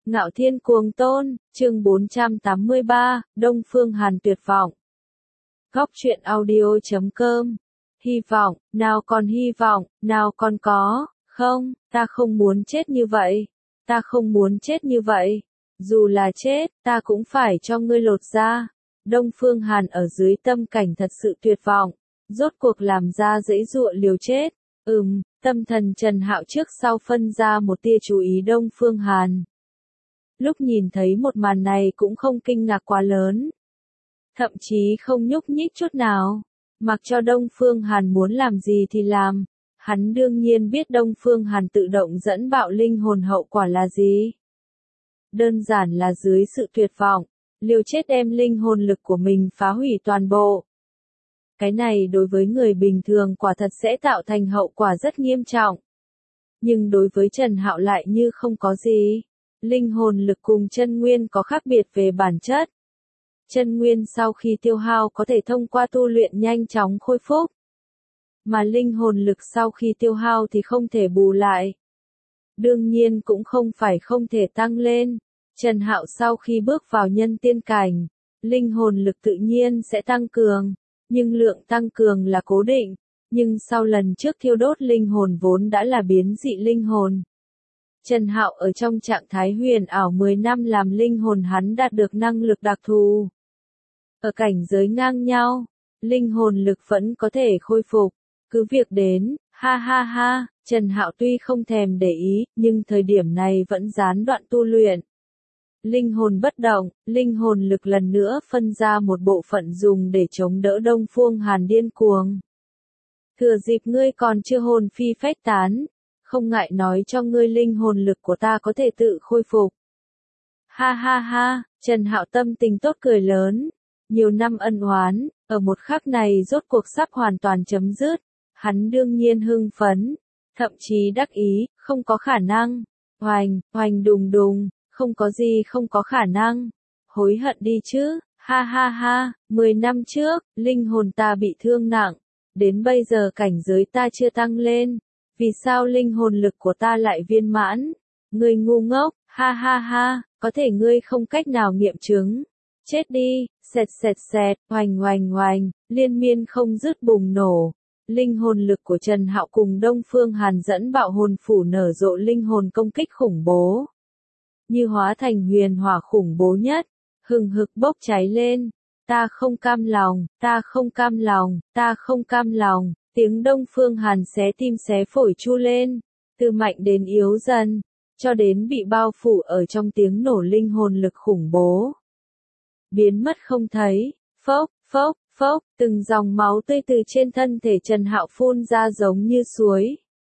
Ngạo Thiên Cuồng Tôn, chương 483, Đông Phương Hàn tuyệt vọng. Góc truyện audio.com. Hy vọng, nào còn hy vọng, nào còn có, không, ta không muốn chết như vậy. Ta không muốn chết như vậy. Dù là chết, ta cũng phải cho ngươi lột da. Đông Phương Hàn ở dưới tâm cảnh thật sự tuyệt vọng. Rốt cuộc làm ra giãy giụa liều chết. Tâm thần Trần Hạo trước sau phân ra một tia chú ý Đông Phương Hàn. Lúc nhìn thấy một màn này cũng không kinh ngạc quá lớn. Thậm chí không nhúc nhích chút nào. Mặc cho Đông Phương Hàn muốn làm gì thì làm. Hắn đương nhiên biết Đông Phương Hàn tự động dẫn bạo linh hồn hậu quả là gì. Đơn giản là dưới sự tuyệt vọng, liều chết đem linh hồn lực của mình phá hủy toàn bộ. Cái này đối với người bình thường quả thật sẽ tạo thành hậu quả rất nghiêm trọng. Nhưng đối với Trần Hạo lại như không có gì. Linh hồn lực cùng chân nguyên có khác biệt về bản chất. Chân nguyên sau khi tiêu hao có thể thông qua tu luyện nhanh chóng khôi phục. Mà linh hồn lực sau khi tiêu hao thì không thể bù lại. Đương nhiên cũng không phải không thể tăng lên. Trần Hạo sau khi bước vào nhân tiên cảnh, linh hồn lực tự nhiên sẽ tăng cường, nhưng lượng tăng cường là cố định. Nhưng sau lần trước thiêu đốt linh hồn vốn đã là biến dị linh hồn. Trần Hạo ở trong trạng thái huyền ảo 10 năm làm linh hồn hắn đạt được năng lực đặc thù. Ở cảnh giới ngang nhau, linh hồn lực vẫn có thể khôi phục. Cứ việc đến, ha ha ha, Trần Hạo tuy không thèm để ý, nhưng thời điểm này vẫn gián đoạn tu luyện. Linh hồn bất động, linh hồn lực lần nữa phân ra một bộ phận dùng để chống đỡ Đông Phương Hàn điên cuồng. Thừa dịp ngươi còn chưa hồn phi phách tán, không ngại nói cho ngươi linh hồn lực của ta có thể tự khôi phục. Ha ha ha, Trần Hạo tâm tình tốt cười lớn. Nhiều năm ân oán, ở một khắc này rốt cuộc sắp hoàn toàn chấm dứt. Hắn đương nhiên hưng phấn, thậm chí đắc ý, không có khả năng. Oành, oành đùng đùng, không có gì không có khả năng. Hối hận đi chứ, ha ha ha, 10 năm trước, linh hồn ta bị thương nặng. Đến bây giờ cảnh giới ta chưa tăng lên. Vì sao linh hồn lực của ta lại viên mãn? Ngươi ngu ngốc, ha ha ha, có thể ngươi không cách nào nghiệm chứng. Chết đi, xẹt xẹt xẹt, oành oành oành, liên miên không dứt bùng nổ. Linh hồn lực của Trần Hạo cùng Đông Phương Hàn dẫn bạo hồn phủ nở rộ linh hồn công kích khủng bố. Như hóa thành huyền hỏa khủng bố nhất, hừng hực bốc cháy lên. Ta không cam lòng, ta không cam lòng, ta không cam lòng, tiếng Đông Phương Hàn xé tim xé phổi chu lên, từ mạnh đến yếu dần, cho đến bị bao phủ ở trong tiếng nổ linh hồn lực khủng bố. Biến mất không thấy, phốc, phốc, phốc, từng dòng máu tươi từ trên thân thể Trần Hạo phun ra giống như suối.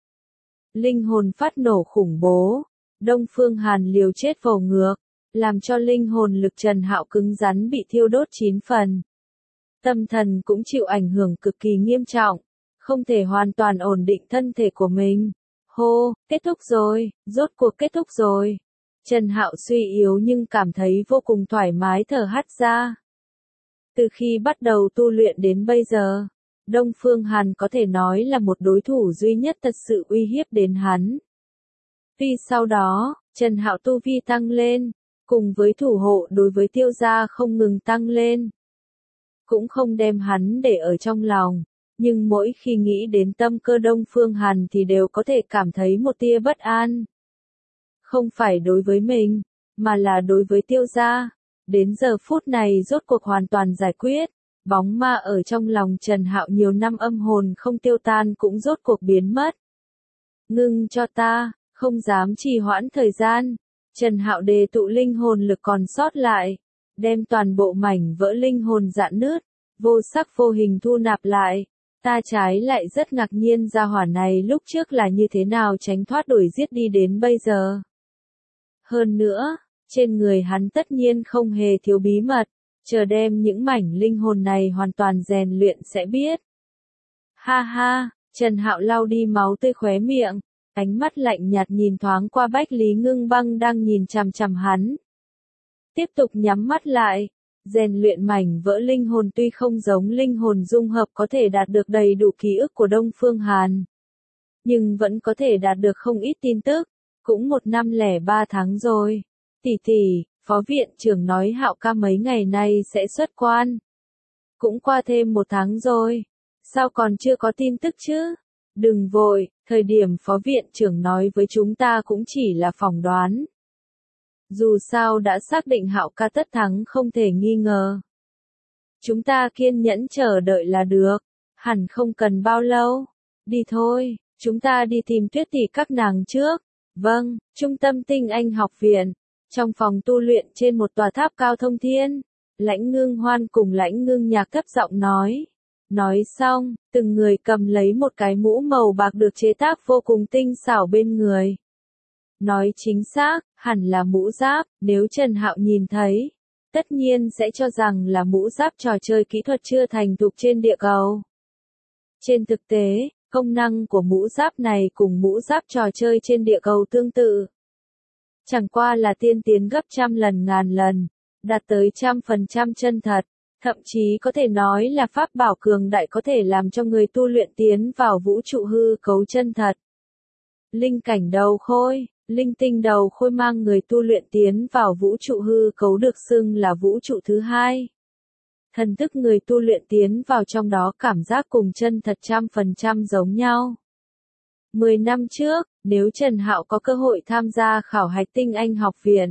Linh hồn phát nổ khủng bố, Đông Phương Hàn liều chết vồ ngược, làm cho linh hồn lực Trần Hạo cứng rắn bị thiêu đốt 9 phần. Tâm thần cũng chịu ảnh hưởng cực kỳ nghiêm trọng, không thể hoàn toàn ổn định thân thể của mình. Hô, kết thúc rồi, rốt cuộc kết thúc rồi. Trần Hạo suy yếu nhưng cảm thấy vô cùng thoải mái thở hắt ra. Từ khi bắt đầu tu luyện đến bây giờ, Đông Phương Hàn có thể nói là một đối thủ duy nhất thật sự uy hiếp đến hắn. Tuy sau đó, Trần Hạo tu vi tăng lên, cùng với thủ hộ đối với Tiêu gia không ngừng tăng lên. Cũng không đem hắn để ở trong lòng, nhưng mỗi khi nghĩ đến tâm cơ Đông Phương Hàn thì đều có thể cảm thấy một tia bất an. Không phải đối với mình, mà là đối với Tiêu gia. Đến giờ phút này rốt cuộc hoàn toàn giải quyết, bóng ma ở trong lòng Trần Hạo nhiều năm âm hồn không tiêu tan cũng rốt cuộc biến mất. Ngưng cho ta, không dám trì hoãn thời gian. Trần Hạo đề tụ linh hồn lực còn sót lại, đem toàn bộ mảnh vỡ linh hồn rạn nứt, vô sắc vô hình thu nạp lại. Ta trái lại rất ngạc nhiên gia hỏa này lúc trước là như thế nào tránh thoát đuổi giết đi đến bây giờ. Hơn nữa, trên người hắn tất nhiên không hề thiếu bí mật, chờ đem những mảnh linh hồn này hoàn toàn rèn luyện sẽ biết. Ha ha, Trần Hạo lau đi máu tươi khóe miệng, ánh mắt lạnh nhạt nhìn thoáng qua Bách Lý Ngưng Băng đang nhìn chằm chằm hắn. Tiếp tục nhắm mắt lại, rèn luyện mảnh vỡ linh hồn tuy không giống linh hồn dung hợp có thể đạt được đầy đủ ký ức của Đông Phương Hàn. Nhưng vẫn có thể đạt được không ít tin tức, cũng 1 năm lẻ 3 tháng rồi. Tỷ tỷ, phó viện trưởng nói Hạo ca mấy ngày nay sẽ xuất quan. Cũng qua thêm 1 tháng rồi. Sao còn chưa có tin tức chứ? Đừng vội, thời điểm phó viện trưởng nói với chúng ta cũng chỉ là phỏng đoán. Dù sao đã xác định Hạo ca tất thắng không thể nghi ngờ. Chúng ta kiên nhẫn chờ đợi là được. Hẳn không cần bao lâu. Đi thôi, chúng ta đi tìm Tuyết tỷ các nàng trước. Vâng, trung tâm tinh anh học viện. Trong phòng tu luyện trên một tòa tháp cao thông thiên. Lãnh Ngưng Hoan cùng Lãnh Ngưng Nhạc thấp giọng nói. Nói xong, từng người cầm lấy một cái mũ màu bạc được chế tác vô cùng tinh xảo bên người. Nói chính xác, hẳn là mũ giáp, nếu Trần Hạo nhìn thấy, tất nhiên sẽ cho rằng là mũ giáp trò chơi kỹ thuật chưa thành thục trên địa cầu. Trên thực tế, công năng của mũ giáp này cùng mũ giáp trò chơi trên địa cầu tương tự. Chẳng qua là tiên tiến gấp trăm lần ngàn lần, đạt tới 100% chân thật, thậm chí có thể nói là pháp bảo cường đại có thể làm cho người tu luyện tiến vào vũ trụ hư cấu chân thật. Linh cảnh đầu khôi, linh tinh đầu khôi mang người tu luyện tiến vào vũ trụ hư cấu được xưng là vũ trụ thứ hai. Thần thức người tu luyện tiến vào trong đó cảm giác cùng chân thật 100% giống nhau. 10 năm trước, nếu Trần Hạo có cơ hội tham gia khảo hạch tinh anh học viện,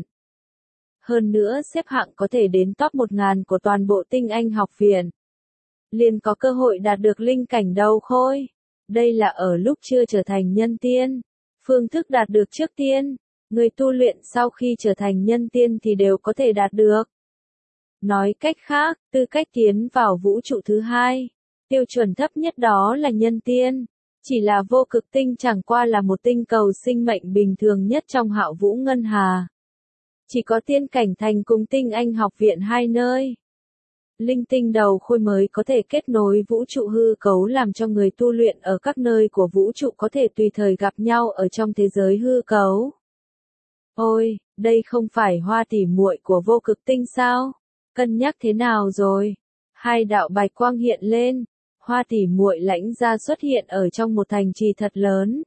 hơn nữa xếp hạng có thể đến top 1000 của toàn bộ tinh anh học viện, liền có cơ hội đạt được linh cảnh đầu khôi. Đây là ở lúc chưa trở thành nhân tiên. Phương thức đạt được trước tiên, người tu luyện sau khi trở thành nhân tiên thì đều có thể đạt được. Nói cách khác, tư cách tiến vào vũ trụ thứ hai, tiêu chuẩn thấp nhất đó là nhân tiên. Chỉ là vô cực tinh chẳng qua là một tinh cầu sinh mệnh bình thường nhất trong Hạo Vũ Ngân Hà. Chỉ có tiên cảnh thành cùng tinh anh học viện hai nơi. Linh tinh đầu khôi mới có thể kết nối vũ trụ hư cấu làm cho người tu luyện ở các nơi của vũ trụ có thể tùy thời gặp nhau ở trong thế giới hư cấu. Ôi, đây không phải Hoa tỷ muội của vô cực tinh sao? Cân nhắc thế nào rồi? Hai đạo bạch quang hiện lên, Hoa tỷ muội lãnh ra xuất hiện ở trong một thành trì thật lớn.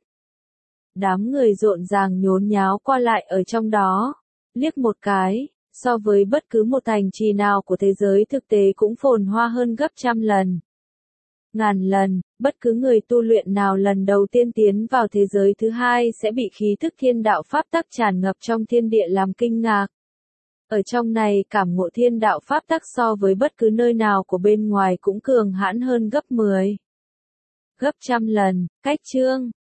Đám người rộn ràng nhốn nháo qua lại ở trong đó, liếc một cái, so với bất cứ một thành trì nào của thế giới thực tế cũng phồn hoa hơn gấp trăm lần. Ngàn lần, bất cứ người tu luyện nào lần đầu tiên tiến vào thế giới thứ hai sẽ bị khí thức thiên đạo pháp tắc tràn ngập trong thiên địa làm kinh ngạc. Ở trong này cảm ngộ thiên đạo pháp tắc so với bất cứ nơi nào của bên ngoài cũng cường hãn hơn gấp 10. Gấp trăm lần, cách chương.